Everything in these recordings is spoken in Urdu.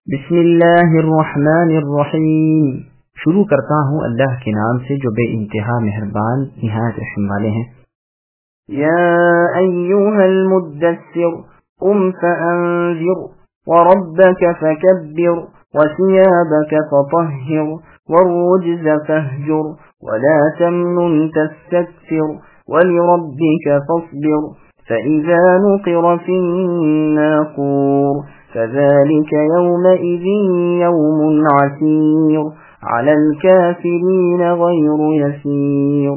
بسم اللہ الرحمن الرحیم۔ شروع کرتا ہوں اللہ کے نام سے جو بے انتہا مہربان نہایت رحم والے ہیں۔ یا ایھا المدثر قم فانذر وربک فکبر وثيابك فطهر والرجز فاهجر ولا تمنن تستكثر ولربك فاصبر فإذا نقر في الناقور فذلك يومئذ يوم عسير على الكافرين غير يسير۔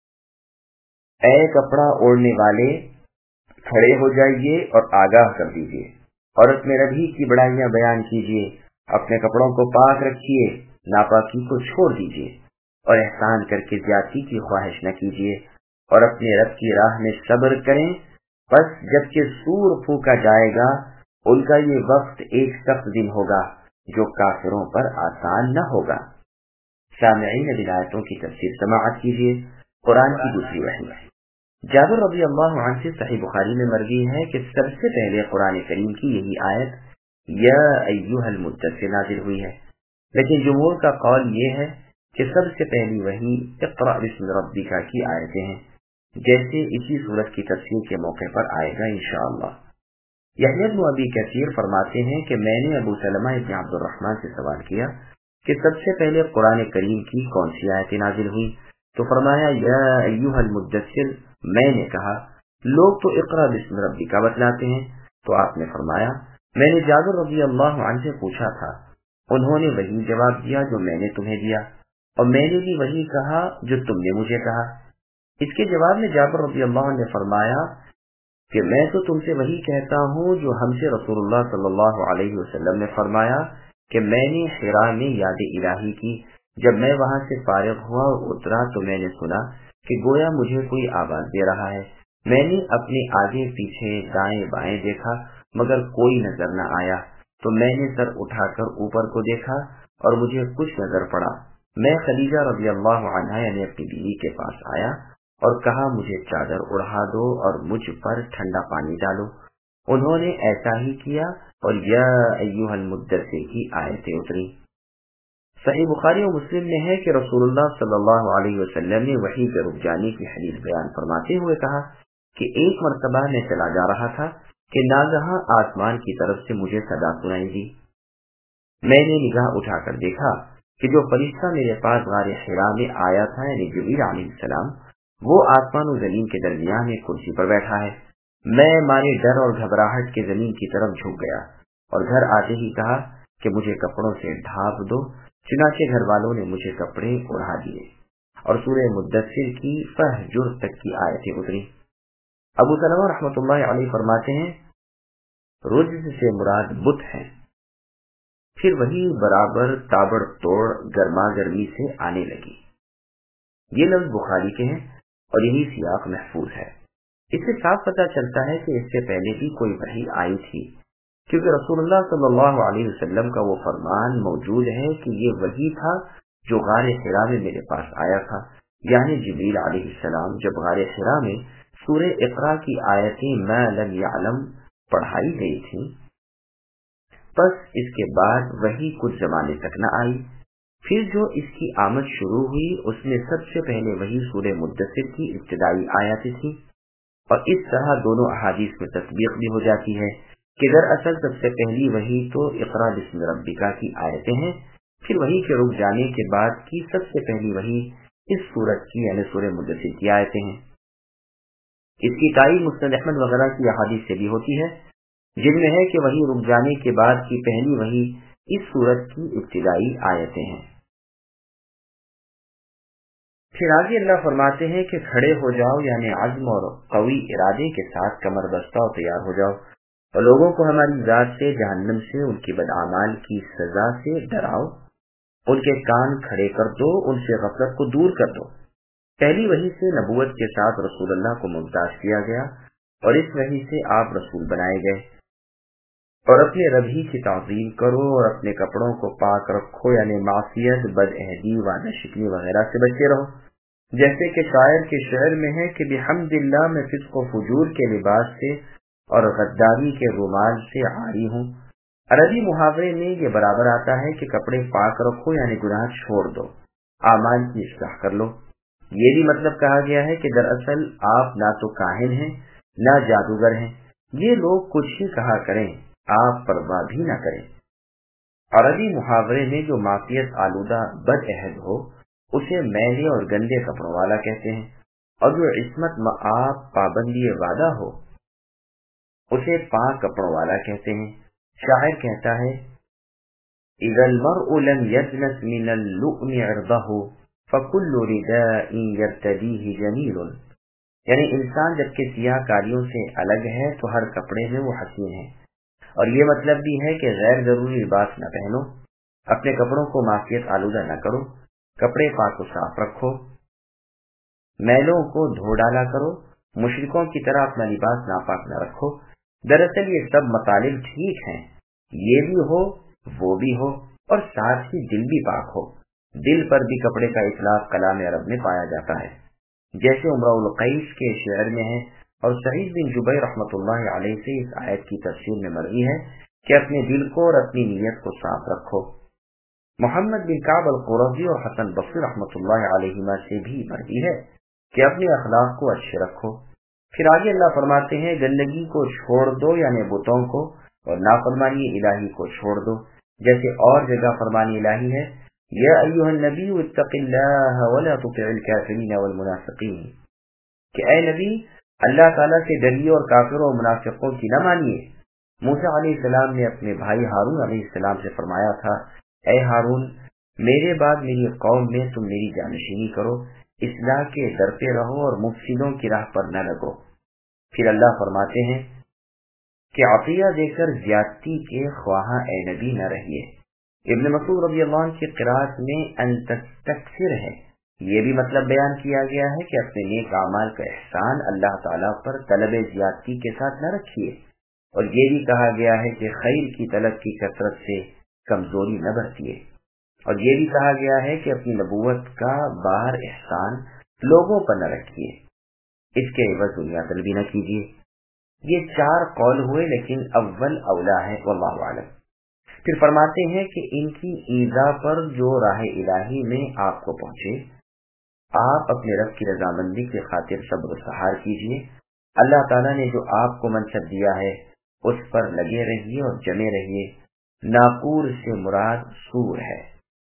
اے کپڑا اوڑھنے والے، کھڑے ہو جائیے اور آگاہ کر دیجیے، عورت میں ربی کی بڑائیاں بیان کیجیے، اپنے کپڑوں کو پاک رکھیے، ناپاکی کو چھوڑ دیجیے اور احسان کر کے زیادتی کی خواہش نہ کیجیے، اور اپنے رب کی راہ میں صبر کریں۔ پس جب کہ سور پھونکا جائے گا، ان کا یہ وقت ایک سخت دن ہوگا جو کافروں پر آسان نہ ہوگا۔ سامعین اب آیتوں کی تفسیر سماعت کیجیے۔ قرآن کی دوسری وحی جابر رضی اللہ عنہ سے صحیح بخاری میں مروی ہے کہ سب سے پہلے قرآن کریم کی یہی آیت یا ایھا المدثر نازل ہوئی ہے، لیکن جمہور کا قول یہ ہے کہ سب سے پہلی وحی اقرأ بسم ربک کی آیتیں ہیں، جیسے اسی سورت کی تفسیر کے موقع پر آئے گا انشاءاللہ۔ یحییٰ بن ابی کثیر فرماتے ہیں کہ میں نے ابو سلمہ ابن عبد الرحمن سے سوال کیا کہ سب سے پہلے قرآن کریم کی کون سی آیتیں نازل ہوئی، تو فرمایا یا ایھا المدثر۔ میں نے کہا لوگ تو اقرأ بسم ربک بتلاتے ہیں، تو آپ نے فرمایا میں نے جابر رضی اللہ عنہ سے پوچھا تھا، انہوں نے وہی جواب دیا جو میں نے تمہیں دیا، اور میں نے بھی وہی کہا جو تم نے مجھے کہا۔ اس کے جواب میں جابر رضی اللہ عنہ نے فرمایا کہ میں تو تم سے وہی کہتا ہوں جو ہم سے رسول اللہ صلی اللہ علیہ وسلم نے فرمایا کہ میں نے حرا میں یاد الہی کی، جب میں وہاں سے فارغ ہوا اور اترا تو میں نے سنا کہ گویا مجھے کوئی آواز دے رہا ہے۔ میں نے اپنے آگے پیچھے دائیں بائیں دیکھا مگر کوئی نظر نہ آیا، تو میں نے سر اٹھا کر اوپر کو دیکھا اور مجھے کچھ نظر پڑا۔ میں خدیجہ رضی اللہ عنہا یعنی اپنی بیوی کے پاس آیا اور کہا مجھے چادر اڑا دو اور مجھ پر ٹھنڈا پانی ڈالو۔ انہوں نے ایسا ہی کیا اور یا ایھا المدثر کی آیتیں اتری۔ صحیح بخاری و مسلم میں ہے کہ رسول اللہ صلی اللہ علیہ وسلم نے وحی کے رک جانے کی حدیث بیان فرماتے ہوئے کہا کہ ایک مرتبہ میں چلا جا رہا تھا کہ ناگہاں آسمان کی طرف سے مجھے صدا سنائی دی۔ میں نے نگاہ اٹھا کر دیکھا کہ جو فرشتہ میرے پاس غار حرا میں آیا تھا یعنی جبریل علیہ السلام، وہ آسمان و زمین کے درمیان ایک کرسی پر بیٹھا ہے۔ میں مارے ڈر اور گھبراہٹ کے زمین کی طرف جھک گیا اور گھر آتے ہی کہا کہ مجھے کپڑوں سے ڈھانپ دو، چنانچہ گھر والوں نے مجھے کپڑے اڑا دیے اور سورہ مدثر کی فہجر تک کی آیتیں اتری۔ ابو سلمہ رحمۃ اللہ علیہ فرماتے ہیں رجز سے مراد بت ہے، پھر وہی برابر تابڑ توڑ گرما گرمی سے آنے لگی۔ یہ لفظ بخاری کے ہیں اور یہی سیاق محفوظ ہے۔ اس سے صاف پتہ چلتا ہے کہ اس سے پہلے بھی کوئی وحی آئی تھی، کیونکہ رسول اللہ صلی اللہ علیہ وسلم کا وہ فرمان موجود ہے کہ یہ وہی تھا جو غار حرا میں میرے پاس آیا تھا، یعنی جبریل علیہ السلام جب غار حرا میں سورہ اقرا کی آیتیں ما لم یعلم پڑھائی گئی تھی، پس اس کے بعد وہی کچھ زمانے تک نہ آئی۔ پھر جو اس کی آمد شروع ہوئی اس میں سب سے پہلے وہی سورہ مدثر کی ابتدائی آیاتیں تھی، اور اس طرح دونوں احادیث میں تصدیق بھی ہو جاتی ہے کہ دراصل سب سے پہلی وحی تو اقرأ بسم ربک کی آیتیں ہیں، پھر وحی کے رک جانے کے بعد کی سب سے پہلی وحی اس سورت کی یعنی سورہ مدثر کی آیتیں ہیں۔ اس کی تائید مسند احمد وغیرہ کی احادیث سے بھی ہوتی ہے جن میں ہے کہ وحی رک جانے کے بعد کی پہلی وحی اس سورت کی ابتدائی آیتیں ہیں۔ پھر آگے اللہ فرماتے ہیں کہ کھڑے ہو جاؤ یعنی عزم اور قوی ارادے کے ساتھ کمر بستہ اور تیار ہو جاؤ، اور لوگوں کو ہماری ذات سے، جہنم سے، ان کی بدعمال کی سزا سے ڈراؤ، ان کے کان کھڑے کر دو، ان سے غفلت کو دور کر دو۔ پہلی وحی سے نبوت کے ساتھ رسول اللہ کو ممتاز کیا گیا اور اس وحی سے آپ رسول بنائے گئے۔ اور اپنے رب ہی کی تعظیم کرو اور اپنے کپڑوں کو پاک رکھو یعنی معصیت، بد عہدی، وعدہ شکنی وغیرہ سے بچے رہو، جیسے کہ شاعر کے شعر میں ہے کہ بحمد اللہ میں فسق و فجور کے لباس سے اور غداری کے رومال سے عاری ہوں، عربی محاورے میں یہ برابر آتا ہے کہ کپڑے پاک رکھو یعنی گناہ چھوڑ دو، اعمال کی اصلاح کر لو۔ یہ بھی مطلب کہا گیا ہے کہ دراصل آپ نہ تو کاہن ہیں نہ جادوگر ہیں، یہ لوگ کچھ ہی کہا کریں، آپ پرواہ بھی نہ کریں۔ عربی محاورے میں جو معصیت آلودہ بد عہد ہو اسے میلے اور گندے کپڑوں والا کہتے ہیں، اور جو عصمت مآب پابندی وعدہ ہو اسے پاک کپڑوں والا کہتے ہیں۔ شاعر کہتا ہے اذا المرء لم يجلس من اللؤم عرضه فكل رداء يرتديه جميل، یعنی انسان جب کہ سیاہ کاریوں سے الگ ہے تو ہر کپڑے میں وہ حسین ہے۔ اور یہ مطلب بھی ہے کہ غیر ضروری لباس نہ پہنو، اپنے کپڑوں کو معصیت آلودہ نہ کرو، کپڑے پاک و صاف رکھو، میلوں کو دھو ڈالا کرو، مشرکوں کی طرح اپنا لباس ناپاک نہ رکھو۔ دراصل یہ سب مطالب ٹھیک ہیں، یہ بھی ہو وہ بھی ہو، اور ساتھ ہی دل بھی پاک ہو۔ دل پر بھی کپڑے کا اطلاق کلام عرب میں پایا جاتا ہے، جیسے امرؤ القیس کے شعر میں ہے، اور سعید بن جبیر رحمۃ اللہ علیہ سے اس آیت کی تفسیر میں مروی ہے کہ اپنے دل کو اور اپنی نیت کو صاف رکھو۔ محمد بن کعب القرظی اور حسن بصری رحمۃ اللہ علیہما سے بھی مروی ہے کہ اپنے اخلاق کو اچھے رکھو۔ پھر آگے اللہ فرماتے ہیں گندگی کو چھوڑ دو یعنی بتوں کو، اور نافرمانی الہی کو چھوڑ دو، جیسے اور جگہ فرمانی الہی ہے یا ایھا النبی اتق اللہ ولا تطع الکافرین والمنافقین، کہ اے نبی اللہ تعالیٰ سے ڈریے اور کافروں اور منافقوں کی نہ مانیے۔ موسیٰ علیہ السلام نے اپنے بھائی ہارون علیہ السلام سے فرمایا تھا اے ہارون میرے بعد میری قوم میں تم میری جانشینی کرو، اصلاح کے ڈرتے رہو اور مفسدوں کی راہ پر نہ لگو۔ پھر اللہ فرماتے ہیں کہ عطیہ دے کر زیادتی کے خواہاں اے نبی نہ رہیے۔ ابن مسعود رضی اللہ عنہ کی قرات میں ان تستکثر ہے، یہ بھی مطلب بیان کیا گیا ہے کہ اپنے نیک اعمال کا احسان اللہ تعالیٰ پر طلب زیادتی کے ساتھ نہ رکھیے، اور یہ بھی کہا گیا ہے کہ خیر کی طلب کی کثرت سے کمزوری نہ برتیے، اور یہ بھی کہا گیا ہے کہ اپنی نبوت کا بار احسان لوگوں پر نہ رکھیے، اس کے عوض دنیا طلبی نہ کیجیے۔ یہ 4 قول ہوئے، لیکن اول اولا ہے واللہ اعلم۔ پھر فرماتے ہیں کہ ان کی ایذا پر جو راہ الہی میں آپ کو پہنچے، آپ اپنے رب کی رضامندی کی خاطر صبر و سہار کیجیے۔ اللہ تعالیٰ نے جو آپ کو منصب دیا ہے اس پر لگے رہیے اور جمے رہیے۔ ناقور سے مراد سور ہے،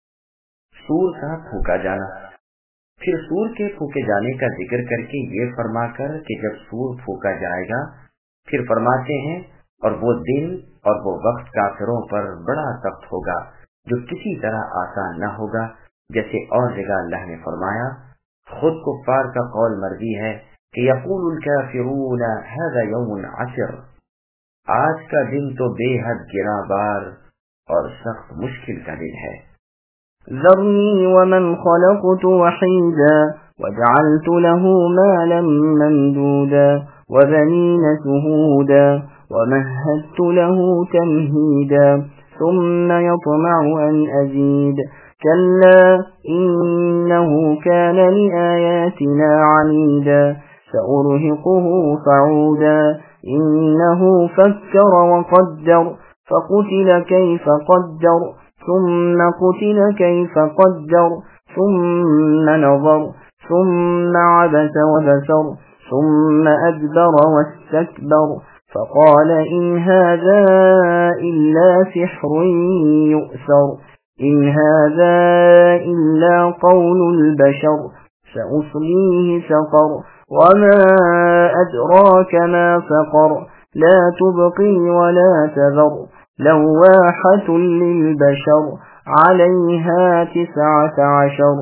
سور کا پھونکا جانا۔ پھر سور کے پھونکے جانے کا ذکر کر کے یہ فرما کر کہ جب سور پھونکا جائے گا، پھر فرماتے ہیں اور وہ دن اور وہ وقت کافروں پر بڑا سخت ہوگا جو کسی طرح آسان نہ ہوگا، جیسے اور جگہ اللہ نے فرمایا۔ خود کفار کا قول مروی ہے کہ یقول الکافرون ھذا یوم عسر، آج کا دن تو بے حد گراں بار اور سخت مشکل کا دن ہے۔ ذرنی ومن خلقت وحیدا وجعلت له مالا ممدودا وبنین شہودا ومهدت له تمهيدا ثم يطمع أن أزيد كلا إنه كان لآياتنا عنيدا سأرهقه صعودا إنه فكر وقدر فقتل كيف قدر ثم قتل كيف قدر ثم نظر ثم عبس وبسر ثم أدبر واستكبر فقال إن هذا إلا سحر يؤثر إن هذا إلا قول البشر سأصليه سقر وما أدراك ما سقر لا تبقي ولا تذر لواحة للبشر عليها 19۔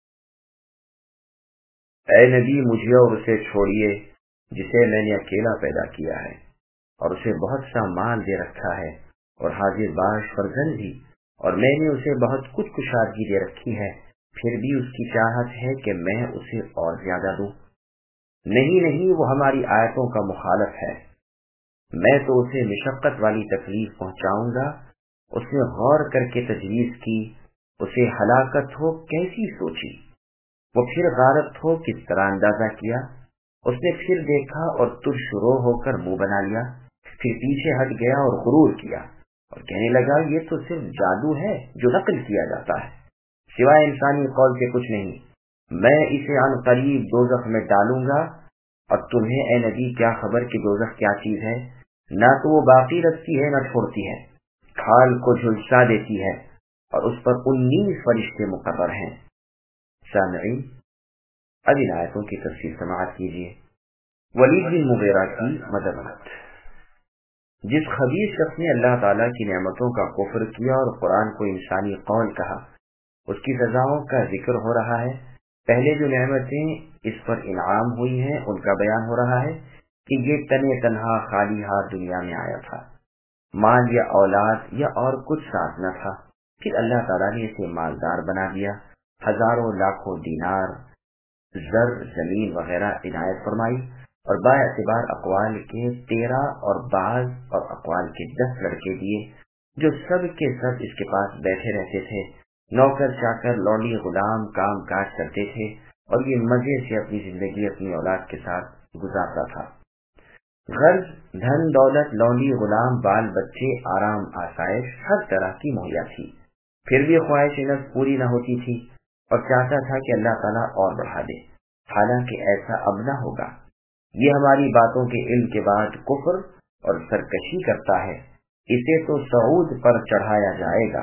اے نبی مجھے اور اسے چھوڑیے جسے میں نے اکیلا پیدا کیا ہے، اور اسے بہت سا مال دے رکھا ہے اور حاضر باش فرزند بھی، اور میں نے اسے بہت کچھ کشادگی دے رکھی ہے، پھر بھی اس کی چاہت ہے کہ میں اسے اور زیادہ دوں۔ نہیں وہ ہماری آیتوں کا مخالف ہے، میں تو اسے مشقت والی تکلیف پہنچاؤں گا۔ اس نے غور کر کے تجویز کی، اسے ہلاکت ہو کیسی سوچی، وہ پھر غارت ہو کس طرح اندازہ کیا۔ اس نے پھر دیکھا اور ترش رو ہو کر منہ بنا لیا، پھر پیچھے ہٹ گیا اور غرور کیا۔ اور کہنے لگا یہ تو صرف جادو ہے جو نقل کیا جاتا ہے، سوائے انسانی قول کے کچھ نہیں، میں اسے عن قریب دوزخ میں ڈالوں گا، اور تمہیں اے نبی کیا خبر کہ دوزخ کیا چیز ہے؟ نہ تو وہ باقی رکھتی ہے نہ چھوڑتی ہے، کھال کو جھلسا دیتی ہے، اور اس پر 19 فرشتے مقرر ہیں۔ سامعین، اب ان آیتوں کی تفسیر سماعت کیجیے۔ ولید بن مغیرہ کی مذمت۔ جس خبیث شخص نے اللہ تعالیٰ کی نعمتوں کا کفر کیا اور قرآن کو انسانی قول کہا، اس کی سزاؤں کا ذکر ہو رہا ہے۔ پہلے جو نعمتیں اس پر انعام ہوئی ہیں ان کا بیان ہو رہا ہے کہ یہ تنے تنہا خالی ہاتھ دنیا میں آیا تھا، مال یا اولاد یا اور کچھ ساتھ نہ تھا، پھر اللہ تعالیٰ نے اسے مالدار بنا دیا، ہزاروں لاکھوں دینار، زر، زمین وغیرہ عنایت فرمائی، اور با اعتبار اقوال کے 13 اور بعض اور اقوال کے 10 لڑکے دیے جو سب کے سب اس کے پاس بیٹھے رہتے تھے، نوکر چاکر لونڈی غلام کام کاج کرتے تھے، اور یہ مزے سے اپنی زندگی اپنی اولاد کے ساتھ گزارتا تھا۔ غرض دھن دولت، لونڈی غلام، بال بچے، آرام آسائش ہر طرح کی مہیا تھی، پھر بھی خواہش نفس پوری نہ ہوتی تھی، اور چاہتا تھا کہ اللہ تعالیٰ اور بڑھا دے، حالانکہ ایسا اب نہ ہوگا۔ یہ ہماری باتوں کے علم کے بعد کفر اور سرکشی کرتا ہے، اسے تو صعود پر چڑھایا جائے گا۔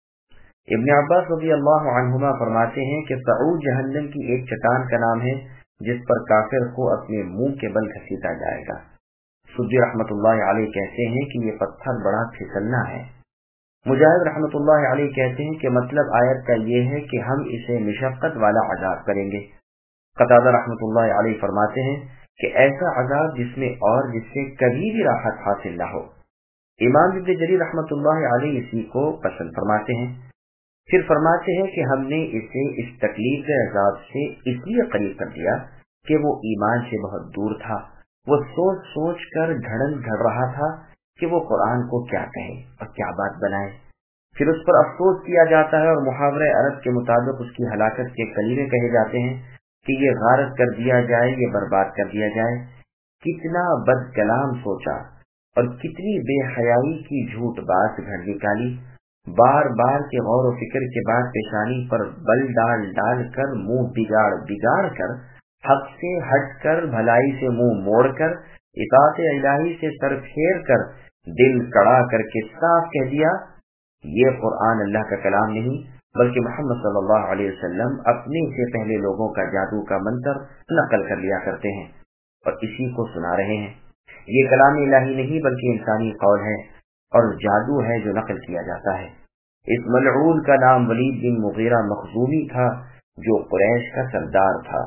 ابن عباس رضی اللہ عنہما فرماتے ہیں کہ صعود جہنم کی ایک چٹان کا نام ہے جس پر کافر کو اپنے منہ کے بل گھسیٹا جائے گا۔ سدی رحمۃ اللہ علیہ کہتے ہیں کہ یہ پتھر بڑا پھسلنا ہے۔ مجاہد رحمۃ اللہ علیہ کہتے ہیں کہ مطلب آیت کا یہ ہے کہ ہم اسے مشقت والا عذاب کریں گے۔ قتادہ رحمۃ اللہ علیہ فرماتے ہیں کہ ایسا عذاب جس میں اور جس سے کبھی بھی راحت حاصل نہ ہو۔ امام ابن جریر رحمۃ اللہ علیہ اسی کو پسند فرماتے ہیں، پھر فرماتے ہیں کہ ہم نے اسے اس تکلیف عذاب سے اس لیے قریب کر دیا کہ وہ ایمان سے بہت دور تھا، وہ سوچ سوچ کر گھڑن گھڑ رہا تھا کہ وہ قرآن کو کیا کہے اور کیا بات بنائے، پھر اس پر افسوس کیا جاتا ہے، اور محاورہ عرب کے مطابق اس کی ہلاکت کے کلیمے کہے جاتے ہیں کہ یہ غارت کر دیا جائے، یہ برباد کر دیا جائے۔ کتنا بد کلام سوچا اور کتنی بے حیائی کی جھوٹ بات گھڑ نکالی، بار بار کے غور و فکر کے بعد پیشانی پر بل ڈال ڈال کر، منہ بگاڑ بگاڑ کر، حق سے ہٹ کر، بھلائی سے منہ موڑ کر، اطاعت الہی سے سر پھیر کر، دل کڑا کر کے صاف کہہ دیا یہ قرآن اللہ کا کلام نہیں بلکہ محمد صلی اللہ علیہ وسلم اپنے سے پہلے لوگوں کا جادو کا منتر نقل کر لیا کرتے ہیں اور اسی کو سنا رہے ہیں۔ یہ کلام الہی نہیں بلکہ انسانی قول ہے اور جادو ہے جو نقل کیا جاتا ہے۔ اس ملعون کا نام ولید بن مغیرہ مخزومی تھا جو قریش کا سردار تھا۔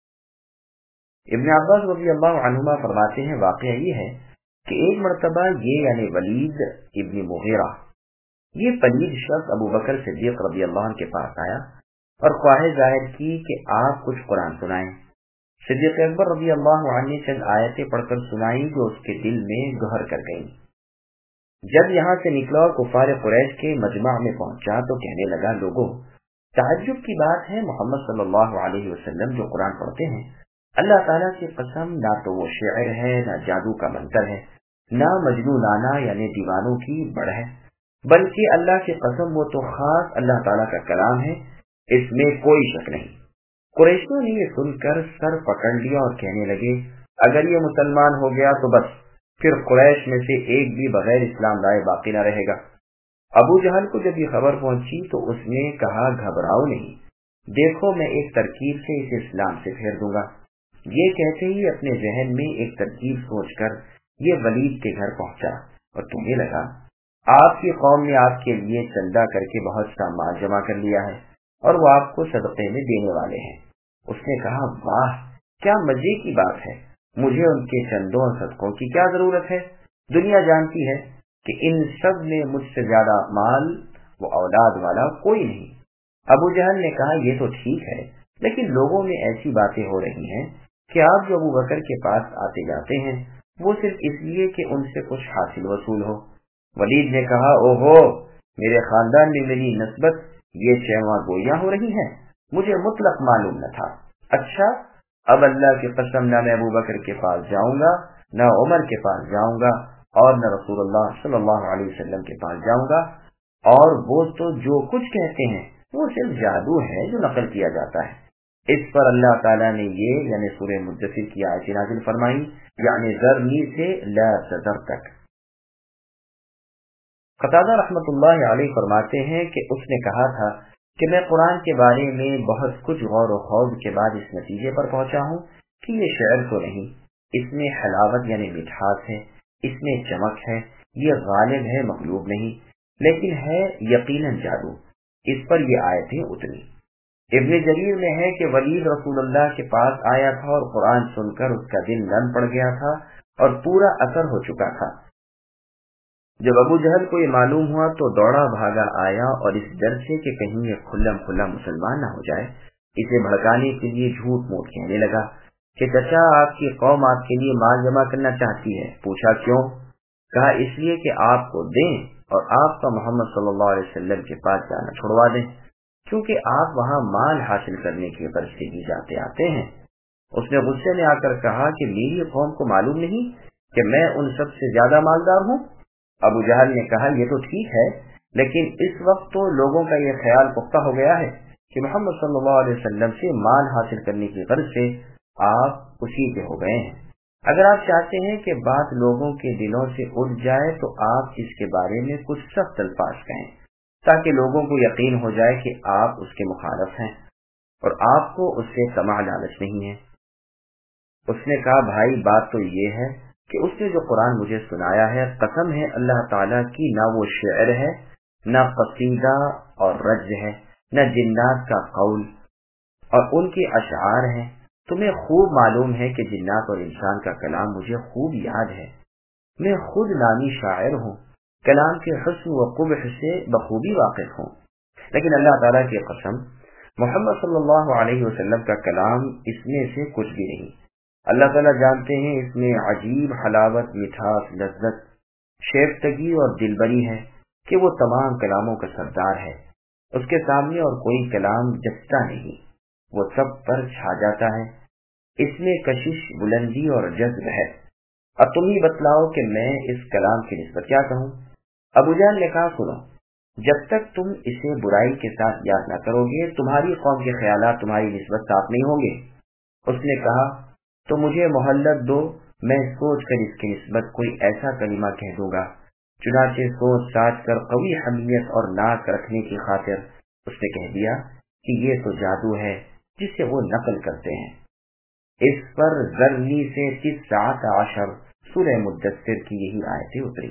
ابن عباس رضی اللہ عنہما فرماتے ہیں واقعہ یہ ہے کہ ایک مرتبہ یہ یعنی ولید ابن مغیرہ یہ پلید شخص ابو بکر صدیق رضی اللہ عنہ کے پاس آیا اور خواہش ظاہر کی کہ آپ کچھ قرآن سنائیں۔ صدیق اکبر رضی اللہ عنہ نے چند آیتیں پڑھ کر سنائی جو اس کے دل میں گہر کر گئیں۔ جب یہاں سے نکلا اور کفار قریش کے مجمع میں پہنچا تو کہنے لگا، لوگوں، تعجب کی بات ہے، محمد صلی اللہ علیہ وسلم جو قرآن پڑھتے ہیں، اللہ تعالیٰ کی قسم نہ تو وہ شعر ہے، نہ جادو کا منتر ہے، نہ مجنونانہ یعنی دیوانوں کی بڑھ ہے، بلکہ اللہ کی قسم وہ تو خاص اللہ تعالیٰ کا کلام ہے، اس میں کوئی شک نہیں۔ قریشیوں نے یہ سن کر سر پکڑ لیا اور کہنے لگے، اگر یہ مسلمان ہو گیا تو بس پھر قریش میں سے ایک بھی بغیر اسلام لائے باقی نہ رہے گا۔ ابو جہل کو جب یہ خبر پہنچی تو اس نے کہا، گھبراؤ نہیں، دیکھو میں ایک ترکیب سے اسے اسلام سے پھیر دوں گا۔ یہ کہتے ہی اپنے ذہن میں ایک ترکیب سوچ کر یہ ولید کے گھر پہنچا اور کہنے لگا، آپ کی قوم نے آپ کے لیے چندہ کر کے بہت سا مال جمع کر لیا ہے اور وہ آپ کو صدقے میں دینے والے ہیں۔ اس نے کہا، واہ کیا مزے کی بات ہے، مجھے ان کے چندوں اور صدقوں کی کیا ضرورت ہے، دنیا جانتی ہے کہ ان سب میں مجھ سے زیادہ مال و اولاد والا کوئی نہیں۔ ابو جہل نے کہا، یہ تو ٹھیک ہے، لیکن لوگوں میں ایسی باتیں ہو رہی ہیں کہ آپ جو ابو بکر کے پاس آتے جاتے ہیں وہ صرف اس لیے کہ ان سے کچھ حاصل وصول ہو۔ ولید نے کہا، اوہو، میرے خاندان میں میری نسبت یہ چیواں گوئیاں ہو رہی ہیں، مجھے مطلق معلوم نہ تھا۔ اچھا، اب اللہ کی قسم نہ میں ابو بکر کے پاس جاؤں گا نہ عمر کے پاس جاؤں گا اور نہ رسول اللہ صلی اللہ علیہ وسلم کے پاس جاؤں گا، اور وہ تو جو کچھ کہتے ہیں وہ صرف جادو ہے جو نقل کیا جاتا ہے۔ اس پر اللہ تعالیٰ نے یہ یعنی سورہ مدثر کی آیت نازل فرمائی، یعنی ذرنی سے لا تذر تک۔ قتادہ رحمۃ اللہ علیہ فرماتے ہیں کہ اس نے کہا تھا کہ میں قرآن کے بارے میں بہت کچھ غور و خوض کے بعد اس نتیجے پر پہنچا ہوں کہ یہ شعر تو نہیں، اس میں حلاوت یعنی مٹھاس ہے، اس میں چمک ہے، یہ غالب ہے مغلوب نہیں، لیکن ہے یقیناً جادو۔ اس پر یہ آیتیں اتری۔ ابن جریر میں ہے کہ ولید رسول اللہ کے پاس آیا تھا اور قرآن سن کر اس کا دل نرم پڑ گیا تھا اور پورا اثر ہو چکا تھا۔ جب ابو جہل کو یہ معلوم ہوا تو دوڑا بھاگا آیا، اور اس ڈر سے کہ کہیں یہ کھلم کھلا مسلمان نہ ہو جائے، اسے بھڑکانے کے لیے جھوٹ موٹ کہنے لگا کہ چچا آپ کی قوم آپ کے لیے مال جمع کرنا چاہتی ہے۔ پوچھا کیوں؟ کہا اس لیے کہ آپ کو دیں اور آپ کا محمد صلی اللہ علیہ وسلم کے پاس جانا چھڑوا دیں، کیونکہ آپ وہاں مال حاصل کرنے کی غرض سے ہی جاتے آتے ہیں۔ اس نے غصے میں آ کر کہا کہ میری قوم کو معلوم نہیں کہ میں ان سب سے زیادہ مالدار ہوں؟ ابو جہل نے کہا یہ تو ٹھیک ہے، لیکن اس وقت تو لوگوں کا یہ خیال پختہ ہو گیا ہے کہ محمد صلی اللہ علیہ وسلم سے مال حاصل کرنے کی غرض سے آپ اسی کے ہو گئے ہیں۔ اگر آپ چاہتے ہیں کہ بات لوگوں کے دلوں سے اٹھ جائے تو آپ اس کے بارے میں کچھ سخت الفاظ کہیں تاکہ لوگوں کو یقین ہو جائے کہ آپ اس کے مخالف ہیں اور آپ کو اس سے طمع لالچ نہیں ہے۔ اس نے کہا بھائی بات تو یہ ہے کہ اس نے جو قرآن مجھے سنایا ہے، قسم ہے اللہ تعالیٰ کی، نہ وہ شعر ہے، نہ قصیدہ اور رجز ہے، نہ جنات کا قول اور ان کے اشعار ہیں۔ تمہیں خوب معلوم ہے کہ جنات اور انسان کا کلام مجھے خوب یاد ہے، میں خود نامی شاعر ہوں، کلام کے حسن و قبح سے بخوبی واقف ہوں، لیکن اللہ تعالیٰ کی قسم محمد صلی اللہ علیہ وسلم کا کلام اس میں سے کچھ بھی نہیں۔ اللہ تعالیٰ جانتے ہیں اس میں عجیب حلاوت، مٹھاس، لذت، شیفتگی اور دلبری ہے کہ وہ تمام کلاموں کا سردار ہے، اس کے سامنے اور کوئی کلام جچتا نہیں، وہ سب پر چھا جاتا ہے، اس میں کشش، بلندی اور جذب ہے۔ اب تم ہی بتلاؤ کہ میں اس کلام کی نسبت کیا کہوں؟ ابو جہل نے کہا سنو، جب تک تم اسے برائی کے ساتھ یاد نہ کرو گے تمہاری قوم کے خیالات تمہاری نسبت صاف نہیں ہوں گے۔ اس نے کہا تو مجھے مہلت دو، میں سوچ کر اس کی نسبت کوئی ایسا کلمہ کہہ دوں گا۔ چنانچہ سوچ ساچ کر قوی حمیت اور ناک رکھنے کی خاطر اس نے کہہ دیا کہ یہ تو جادو ہے جسے وہ نقل کرتے ہیں۔ اس پر ذرنی سے 19 سورہ مدثر کی یہی آیتیں اتری۔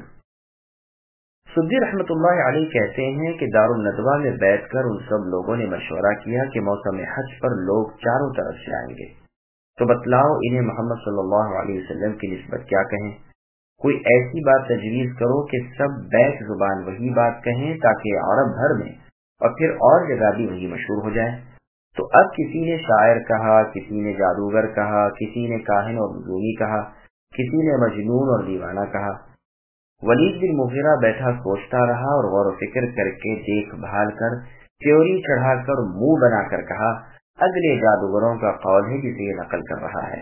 سدی رحمۃ اللہ علیہ کہتے ہیں کہ دارالندوہ میں بیٹھ کر ان سب لوگوں نے مشورہ کیا کہ موسم حج پر لوگ چاروں طرف سے آئیں گے، تو بتلاؤ انہیں محمد صلی اللہ علیہ وسلم کی نسبت کیا کہیں؟ کوئی ایسی بات تجویز کرو کہ سب بیک زبان وہی بات کہیں تاکہ عرب بھر میں اور پھر اور جگہ بھی وہی مشہور ہو جائے۔ تو اب کسی نے شاعر کہا، کسی نے جادوگر کہا، کسی نے کاہن اور مجنون کہا، کسی نے مجنون اور دیوانہ کہا۔ ولید بن مغیرہ بیٹھا سوچتا رہا اور غور و فکر کر کے دیکھ بھال کر تیوری چڑھا کر منہ بنا کر کہا اگلے جادوگروں کا قول ہے جسے یہ نقل کر رہا ہے۔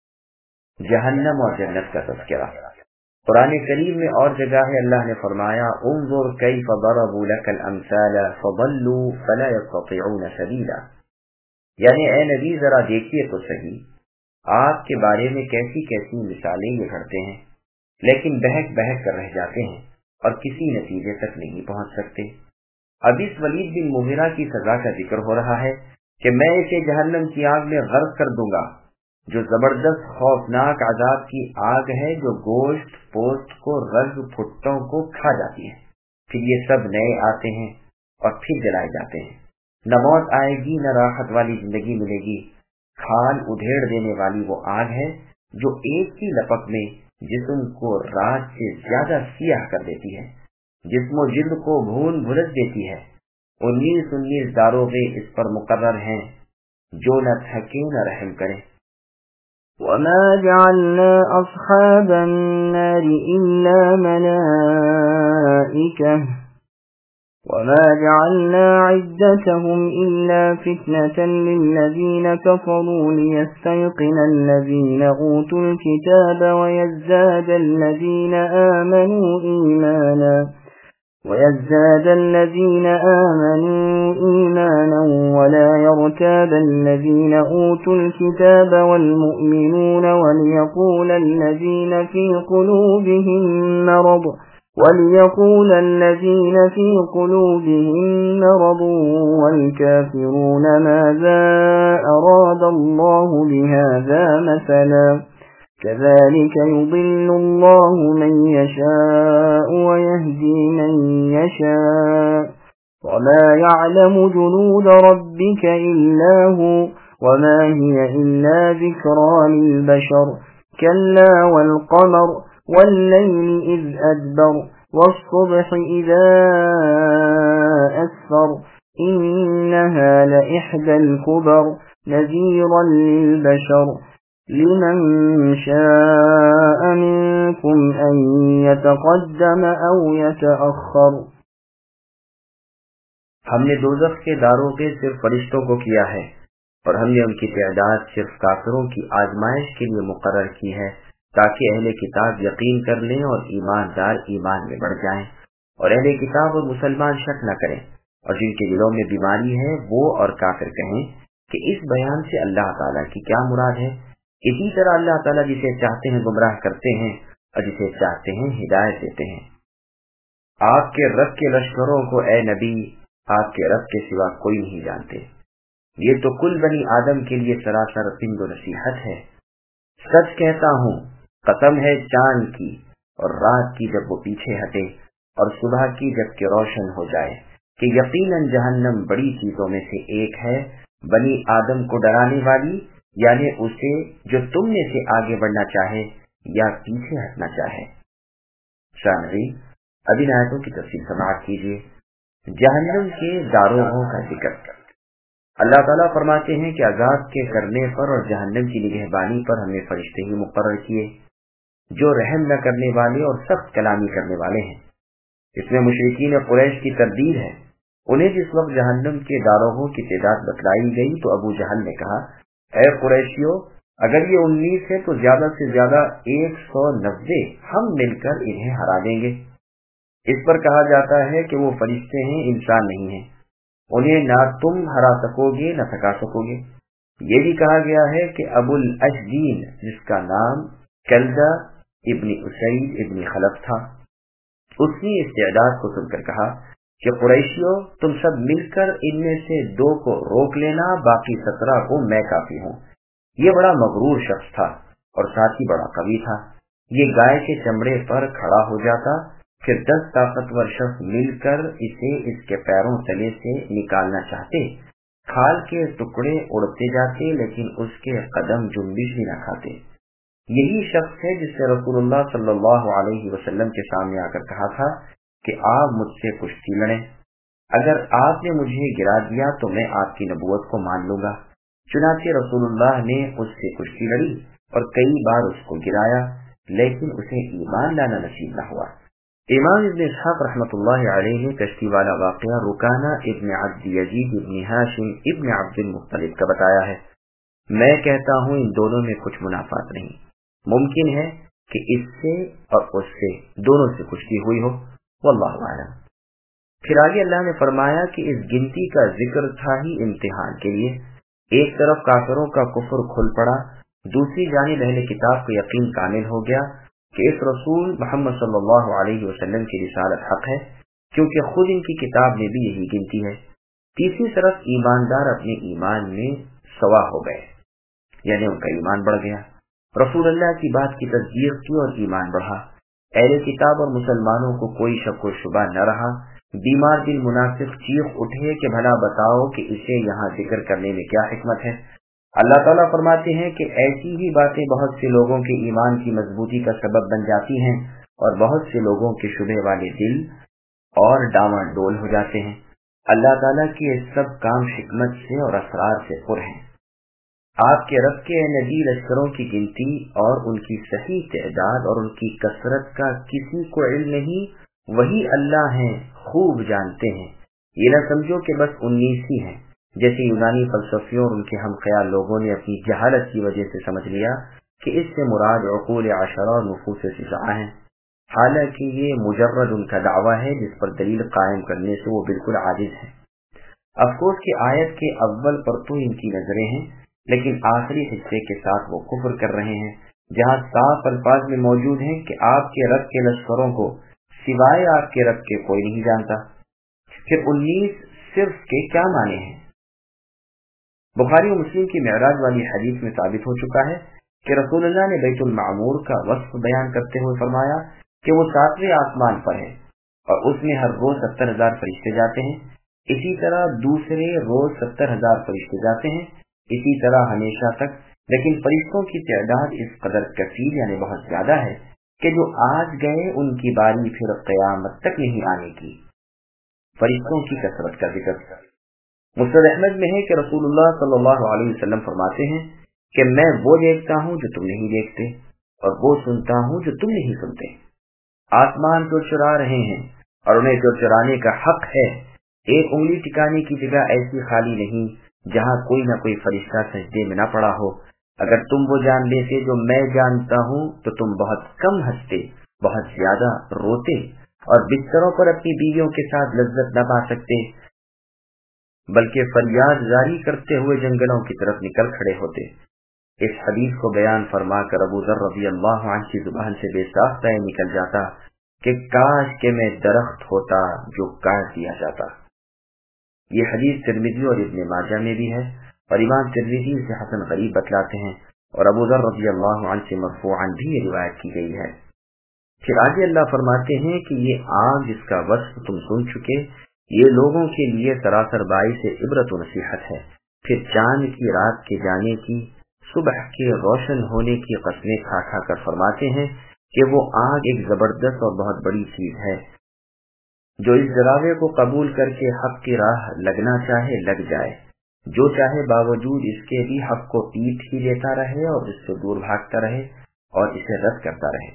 جہنم اور جنت کا تذکرہ قرآن کریم میں اور جگہ ہے، اللہ نے فرمایا انظر کیف ضربوا لك الامثال فضلوا فلا يستطيعون سبیلا، یعنی اے نبی ذرا دیکھیے تو صحیح آپ کے بارے میں کیسی کیسی مثالیں یہ گھڑتے ہیں، لیکن بہک بہک کر رہ جاتے ہیں اور کسی نتیجے تک نہیں پہنچ سکتے۔ اب اس ولید بن مغیرہ کی سزا کا ذکر ہو رہا ہے کہ میں اسے جہنم کی آگ میں غرق کر دوں گا، جو زبردست خوفناک عذاب کی آگ ہے، جو گوشت پوست کو، رگ پھٹوں کو کھا جاتی ہے۔ پھر یہ سب نئے آتے ہیں اور پھر جلائے جاتے ہیں، نہ موت آئے گی نہ راحت والی زندگی ملے گی۔ کھال ادھیڑ دینے والی وہ آگ ہے جو ایک ہی لپک میں جسم کو رات سے زیادہ سیاہ کر دیتی ہے، جسم و جلد کو بھون بھلس دیتی ہے۔ 19 داروغے اس پر مقرر ہیں جو نہ تھکے نہ رحم کریں۔ وما جعلنا أصحاب النار إلا ملائكة وما جعلنا عدتهم إلا فتنة للذين كفروا ليستيقن الذين أوتوا الكتاب ويزداد الذين آمنوا إيمانا ولا يرتاب الذين أوتوا الكتاب والمؤمنون وليقول الذين في قلوبهم مرض والكافرون ماذا أراد الله بهذا مثلا كذلك يضل الله من يشاء ويهدي من يشاء وما يعلم جنود ربك إلا هو وما هي إلا ذكرى للبشر كلا والقمر والليل إذ أدبر والصبح إذا أسفر إنها لإحدى الكبر نذيرا للبشر لمن شاء منكم أن يتقدم أو يتأخر. ہم نے دوزخ کے داروغے صرف فرشتوں کو کیا ہے اور ہم نے ان کی تعداد صرف کافروں کی آزمائش کے لیے مقرر کی ہے تاکہ اہل کتاب یقین کر لیں اور ایماندار ایمان میں بڑھ جائیں اور اہل کتاب اور مسلمان شک نہ کریں اور جن کے دلوں میں بیماری ہے وہ اور کافر کہیں کہ اس بیان سے اللہ تعالیٰ کی کیا مراد ہے. اسی طرح اللہ تعالیٰ جسے چاہتے ہیں گمراہ کرتے ہیں اور جسے چاہتے ہیں ہدایت دیتے ہیں. آپ کے رب کے لشکروں کو اے نبی آپ کے رب کے سوا کوئی نہیں جانتے. یہ تو کل بنی آدم کے لیے سراسر پند و نصیحت ہے. سچ کہتا ہوں قسم ہے چاند کی اور رات کی جب وہ پیچھے ہٹے اور صبح کی جب کہ روشن ہو جائے کہ یقیناً جہنم بڑی چیزوں میں سے ایک ہے بنی آدم کو ڈرانے والی یعنی اسے جو تم میں سے آگے بڑھنا چاہے یا پیچھے ہٹنا چاہے. شامری اب ان آیتوں کی تفصیل سماعت کیجیے. جہنم کے داروغوں کا ذکر اللہ تعالیٰ فرماتے ہیں کہ عذاب کے کرنے پر اور جہنم کی نگہبانی پر ہم نے فرشتے ہی مقرر کیے جو رحم نہ کرنے والے اور سخت کلامی کرنے والے ہیں. اس میں مشرکین قریش کی تردید ہے. انہیں جس وقت جہنم کے داروغوں کی تعداد بتلائی گئی تو ابو جہل نے کہا اے قریشیو اگر یہ 19 ہے تو زیادہ سے زیادہ 190 ہم مل کر انہیں ہرا دیں گے. اس پر کہا جاتا ہے کہ وہ فرشتے ہیں انسان نہیں ہیں. انہیں نہ تم ہرا سکو گے نہ تھکا سکو گے. یہ بھی کہا گیا ہے کہ ابو الاشدین جس کا نام کلدہ ابن اسید ابن خلف تھا اس نے اس تعداد کو سن کر کہا کہ قریشیو تم سب مل کر ان میں سے 2 کو روک لینا باقی 17 کو میں کافی ہوں. یہ بڑا مغرور شخص تھا اور ساتھ ہی بڑا قوی تھا. یہ گائے کے چمڑے پر کھڑا ہو جاتا پھر 10 طاقتور شخص مل کر اسے اس کے پیروں تلے سے نکالنا چاہتے. کھال کے ٹکڑے اڑتے جاتے لیکن اس کے قدم جنبش بھی نہ کھاتے. یہی شخص ہے جس سے رسول اللہ صلی اللہ علیہ وسلم کے سامنے آ کر کہا تھا کہ آپ مجھ سے کشتی لڑیں. اگر آپ نے مجھے گرا دیا تو میں آپ کی نبوت کو مان لوں گا. چنانچہ رسول اللہ نے اس سے کشتی لڑی اور کئی بار اس کو گرایا لیکن اسے ایمان لانا نصیب نہ ہوا. امام ابن اسحاق رحمۃ اللہ علیہ نے کشتی والا واقعہ رکانہ ابن عبد یزید ابن ہاشم ابن عبد المطلب کا بتایا ہے. میں کہتا ہوں ان دونوں میں کچھ منافات نہیں. ممکن ہے کہ اس سے اور اس سے دونوں سے کشتی ہوئی ہو. واللہ اعلم. پھر آگے اللہ نے فرمایا کہ اس گنتی کا ذکر تھا ہی امتحان کے لیے. ایک طرف کافروں کا کفر کھل پڑا دوسری جانب اہل کتاب کو یقین کامل ہو گیا کہ اس رسول محمد صلی اللہ علیہ وسلم کی رسالت حق ہے کیونکہ خود ان کی کتاب میں بھی یہی گنتی ہے. تیسری طرف ایماندار اپنے ایمان میں سوا ہو گئے یعنی ان کا ایمان بڑھ گیا. رسول اللہ کی بات کی تصدیق کی اور ایمان بڑھا. اہل کتاب اور مسلمانوں کو کوئی شک و شبہ نہ رہا. بیمار دل منافق چیخ اٹھے کہ بھلا بتاؤ کہ اسے یہاں ذکر کرنے میں کیا حکمت ہے. اللہ تعالیٰ فرماتے ہیں کہ ایسی ہی باتیں بہت سے لوگوں کے ایمان کی مضبوطی کا سبب بن جاتی ہیں اور بہت سے لوگوں کے شبہ والے دل اور ڈاواں ڈول ہو جاتے ہیں. اللہ تعالیٰ کی یہ سب کام حکمت سے اور اسرار سے پر ہیں. آپ کے رب کے نبی لشکروں کی گنتی اور ان کی صحیح تعداد اور ان کی کثرت کا کسی کو علم نہیں. وہی اللہ ہیں خوب جانتے ہیں. یہ نہ سمجھو کہ بس 19 ہی ہیں، جیسے یونانی فلسفیوں اور ان کے ہم خیال لوگوں نے اپنی جہالت کی وجہ سے سمجھ لیا کہ اس سے مراد عقول عشرہ اور نفوس سزاء ہیں، حالانکہ یہ مجرد ان کا دعویٰ ہے جس پر دلیل قائم کرنے سے وہ بالکل عاجز ہیں۔ افسوس کہ آیت کے اول پر تو ان کی نظریں ہیں، لیکن آخری حصے کے ساتھ وہ کفر کر رہے ہیں، جہاں صاف الفاظ میں موجود ہیں کہ آپ کے رب کے لشکروں کو سوائے آپ کے رب کے کوئی نہیں جانتا۔ پھر 19 صرف کے کیا معنی ہیں؟ بخاری و مسلم کی معراج والی حدیث میں ثابت ہو چکا ہے کہ رسول اللہ نے بیت المعمور کا وصف بیان کرتے ہوئے فرمایا کہ وہ 7ویں آسمان پر ہے اور اس میں ہر روز 70,000 فرشتے جاتے ہیں، اسی طرح دوسرے روز 70,000 فرشتے جاتے ہیں، اسی طرح ہمیشہ تک، لیکن فرشتوں کی تعداد اس قدر کثیر یعنی بہت زیادہ ہے کہ جو آج گئے ان کی باری پھر قیامت تک نہیں آنے کی۔ فرشتوں کی کثرت کا ذکر مسند احمد میں ہے کہ رسول اللہ صلی اللہ علیہ وسلم فرماتے ہیں کہ میں وہ دیکھتا ہوں جو تم نہیں دیکھتے اور وہ سنتا ہوں جو تم نہیں سنتے۔ آسمان چرچرا رہے ہیں اور انہیں چرچرانے کا حق ہے، ایک انگلی ٹکانے کی جگہ ایسی خالی نہیں جہاں کوئی نہ کوئی فرشتہ سجدے میں نہ پڑا ہو۔ اگر تم وہ جان لیتے جو میں جانتا ہوں تو تم بہت کم ہنستے، بہت زیادہ روتے اور بستروں پر اپنی بیویوں کے ساتھ لذت نہ پا سکتے، بلکہ فریاد جاری کرتے ہوئے جنگلوں کی طرف نکل کھڑے ہوتے۔ اس حدیث کو بیان فرما کر ابو ذر رضی اللہ عنہ کی زبان سے بے ساختہ نکل جاتا کہ کاش کہ میں درخت ہوتا جو کاٹ دیا جاتا۔ یہ حدیث ترمذی اور ابن ماجہ میں بھی ہے اور امام ترمذی سے حسن غریب بتلاتے ہیں اور ابو ذر رضی اللہ عنہ سے مرفوعاً بھی یہ روایت کی گئی ہے۔ پھر آگے اللہ فرماتے ہیں کہ یہ آگ جس کا وصف تم سن چکے، یہ لوگوں کے لیے سراسر باعث عبرت و نصیحت ہے۔ پھر چاند کی رات کے جانے کی، صبح کے روشن ہونے کی قسمیں کھا کھا کر فرماتے ہیں کہ وہ آگ ایک زبردست اور بہت بڑی چیز ہے، جو اس ڈراوے کو قبول کر کے حق کی راہ لگنا چاہے لگ جائے، جو چاہے باوجود اس کے بھی حق کو پیٹ ہی لیتا رہے اور اس سے دور بھاگتا رہے اور اسے رد کرتا رہے۔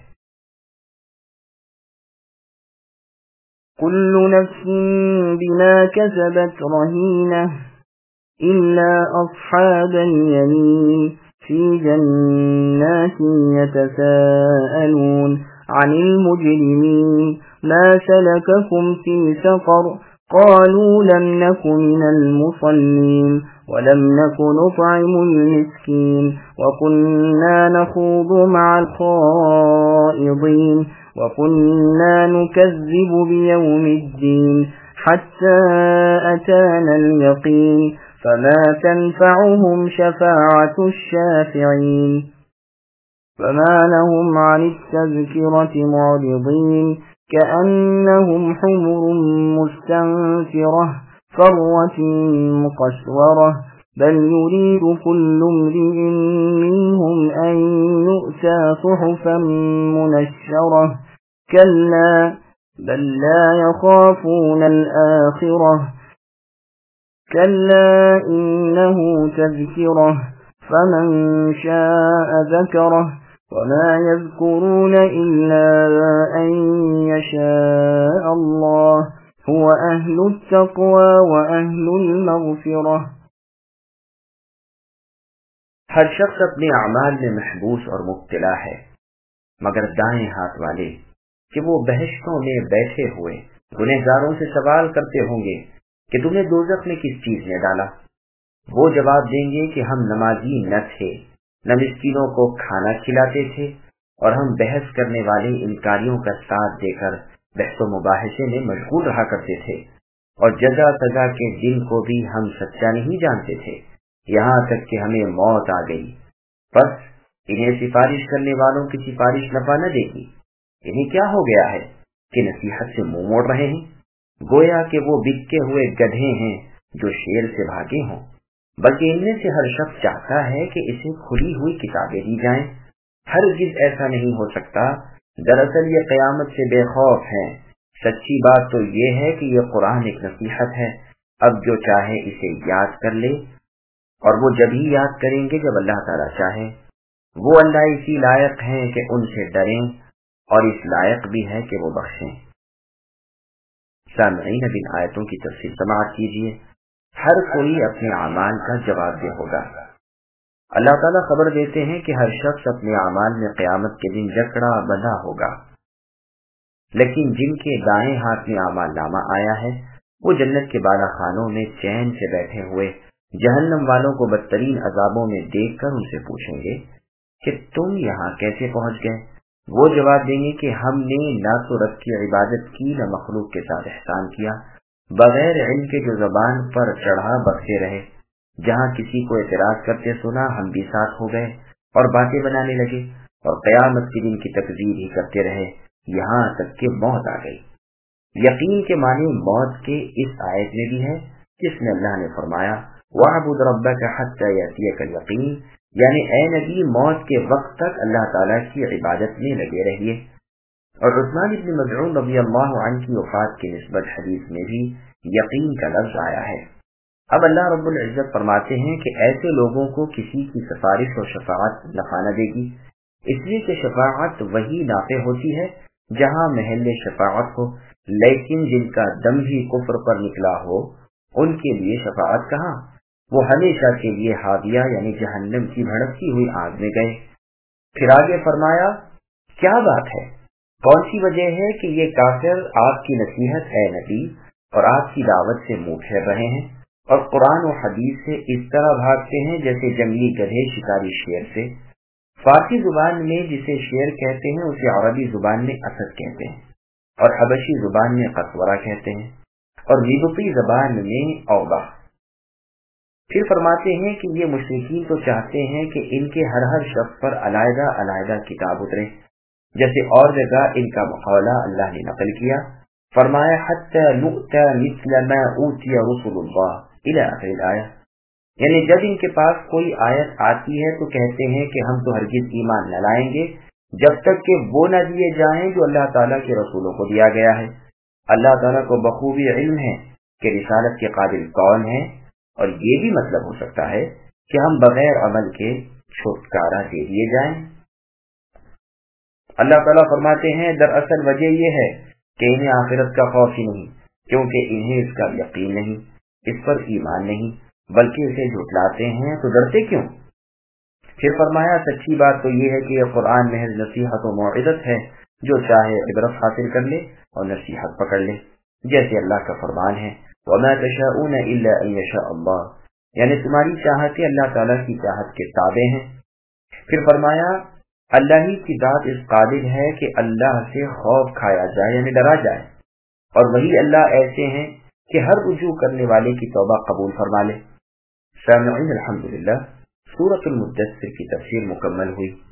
كل نفس بما كسبت رهينة إلا أصحاب اليمين في جنات يتساءلون عن المجرمين ما سلككم في سقر قالوا لم نك من المصلين ولم نك نطعم المسكين وكنا نخوض مع الخائضين وكنا نكذب بيوم الدين حتى أتانا اليقين فما تنفعهم شفاعة الشافعين فما لهم عن التذكرة معرضين كأنهم حمر مستنفرة فرة مقشورة بل يريد كل امرئ منهم أن يؤتى صحفا منشرة كلا بل لا يخافون الآخرة كلا إنه تذكرة فمن شاء ذكره وما يذكرون إلا أن يشاء الله هو أهل التقوى وأهل المغفرة۔ ہر شخص اپنے اعمال میں محبوس اور مبتلا ہے مگر دائیں ہاتھ والے کہ وہ بہشتوں میں بیٹھے ہوئے گنہگاروں سے سوال کرتے ہوں گے کہ تمہیں دوزخ میں کس چیز نے ڈالا؟ وہ جواب دیں گے کہ ہم نمازی نہ تھے، نہ مسکینوں کو کھانا کھلاتے تھے اور ہم بحث کرنے والے انکاریوں کا ساتھ دے کر بحث و مباحثے میں مشغول رہا کرتے تھے، اور جزا سزا کے دن کو بھی ہم سچا نہیں جانتے تھے، یہاں تک کہ ہمیں موت آ گئی۔ بس انہیں سفارش کرنے والوں کی سفارش نفع نہ دے گی۔ انہیں کیا ہو گیا ہے کہ نصیحت سے منہ موڑ رہے ہیں؟ گویا کہ وہ بکے ہوئے گدھے ہیں جو شیر سے بھاگے ہوں۔ بلکہ ان میں سے ہر شخص چاہتا ہے کہ اسے کھلی ہوئی کتابیں دی جائیں۔ ہرگز ایسا نہیں ہو سکتا۔ دراصل یہ قیامت سے بے خوف ہیں۔ سچی بات تو یہ ہے کہ یہ قرآن ایک نصیحت ہے، اب جو چاہے اسے یاد کر لے، اور وہ جب ہی یاد کریں گے جب اللہ تعالیٰ چاہے۔ وہ اللہ اسی لائق ہیں کہ ان سے ڈریں اور اس لائق بھی ہے کہ وہ بخشیں۔ سامعین اب इन आयतों की तफसील समाअत कीजिए। हर कोई अपने अमाल का जवाबदेह होगा। अल्लाह ताला खबर देते हैं कि हर शख्स अपने अमाल में क़यामत के दिन जकड़ा बंधा होगा, लेकिन जिनके दाएं हाथ में अमाल नामा आया है वो जन्नत के बाला खानों में चैन से बैठे हुए जहन्नम वालों को बदतरीन अजाबों में देखकर उनसे पूछेंगे कि तुम यहाँ कैसे पहुँच गए। वो जवाब देंगे कि हमने न तो रब की इबादत की न मखलूक के साथ एहसान किया, बगैर इल्म के जो ज़बान पर चढ़ा बकते रहे। जहाँ किसी को एतराज करते सुना हम भी साथ हो गए और बातें बनाने लगे और क़यामत के दिन की तकज़ीब ही करते रहे, यहाँ तक कि मौत आ गई। यकीन के माने मौत के इस आयत में भी है जिसमें अल्लाह ने फरमाया वअबुद रब्बका हत्ता यातियकल यकीन, यानी ऐ नबी मौत के वक्त तक अल्लाह ताला की इबादत में लगे रहिए। और उस्मान इब्न मज़ऊन रज़ियल्लाहु अन्हु की वफात की निस्बत हदीस में भी यकीन का लफ्ज आया है। अब अल्लाह रब्बुल इज्जत फरमाते हैं कि ऐसे लोगों को किसी की सिफारिश और शफाअत नफा न देगी, इसलिए कि शफाअत वही नाफे होती है जहाँ महल शफाअत हो, लेकिन जिनका दम भी कुफ्र पर निकला हो उनके लिए शफाअत कहाँ, वो हमेशा के लिए हाविया यानी जहन्नम की भड़कती हुई आग में गए। फिर आगे फरमाया क्या बात है, कौन सी वजह है कि ये काफिर आपकी नसीहत है नबी और आपकी दावत से मुंह फेर रहे हैं और कुरान और हदीस से इस तरह भागते हैं जैसे जंगली गधे शिकारी शेर से। फारसी जुबान में जिसे शेर कहते हैं उसे अरबी जुबान में असद कहते हैं और हबशी जुबान में कसवरा कहते हैं और यूरोपी जुबान में औबा। फिर फरमाते हैं कि ये मुशरिकीन तो चाहते हैं कि इनके हर शख्स पर अलग अलग किताब उतरे, जैसे और जगह इनका मुकाबला अल्लाह ने नकल किया, फरमाया हत्ता नुअता मिस्ल मा ऊतिया रसूलुल्लाह इला आखिर आया, यानी जब इनके पास कोई आयत आती है तो कहते हैं कि हम तो हरगिज ईमान न लाएंगे जब तक कि वो न दिए जाएं जो अल्लाह ताला के रसूलों को दिया गया है। अल्लाह ताला को बखूबी इल्म है कि रिसालत के काबिल कौन है, और ये भी मतलब हो सकता है कि हम बगैर अमल के छुटकारा दे दिए जाएं। अल्लाह ताला फरमाते हैं दरअसल वजह यह है कि इन्हें आखिरत का खौफ ही नहीं, क्योंकि इन्हें इसका यकीन नहीं, इस पर ईमान नहीं, बल्कि इसे झुठलाते हैं तो डरते क्यों। फिर फरमाया सच्ची बात तो ये है कि यह कुरान महज नसीहत और मौइज़त है, जो चाहे इबरत हासिल कर ले और नसीहत पकड़ ले, जैसे अल्लाह का फरमान है वमा तशाऊन इल्ला अन यशा अल्लाह, यानी तुम्हारी चाहतें अल्लाह ताला की चाहत के ताबे हैं। फिर फरमाया अल्लाह ही की जात इस काबिल है कि अल्लाह से खौफ खाया जाए यानी डरा जाए, और वही अल्लाह ऐसे हैं कि हर रुजू करने वाले की तौबा कबूल फरमा ले। सामईन अल्हम्दुलिल्लाह सूरतुल मुद्दस्सिर की तफसीर मुकम्मल हुई।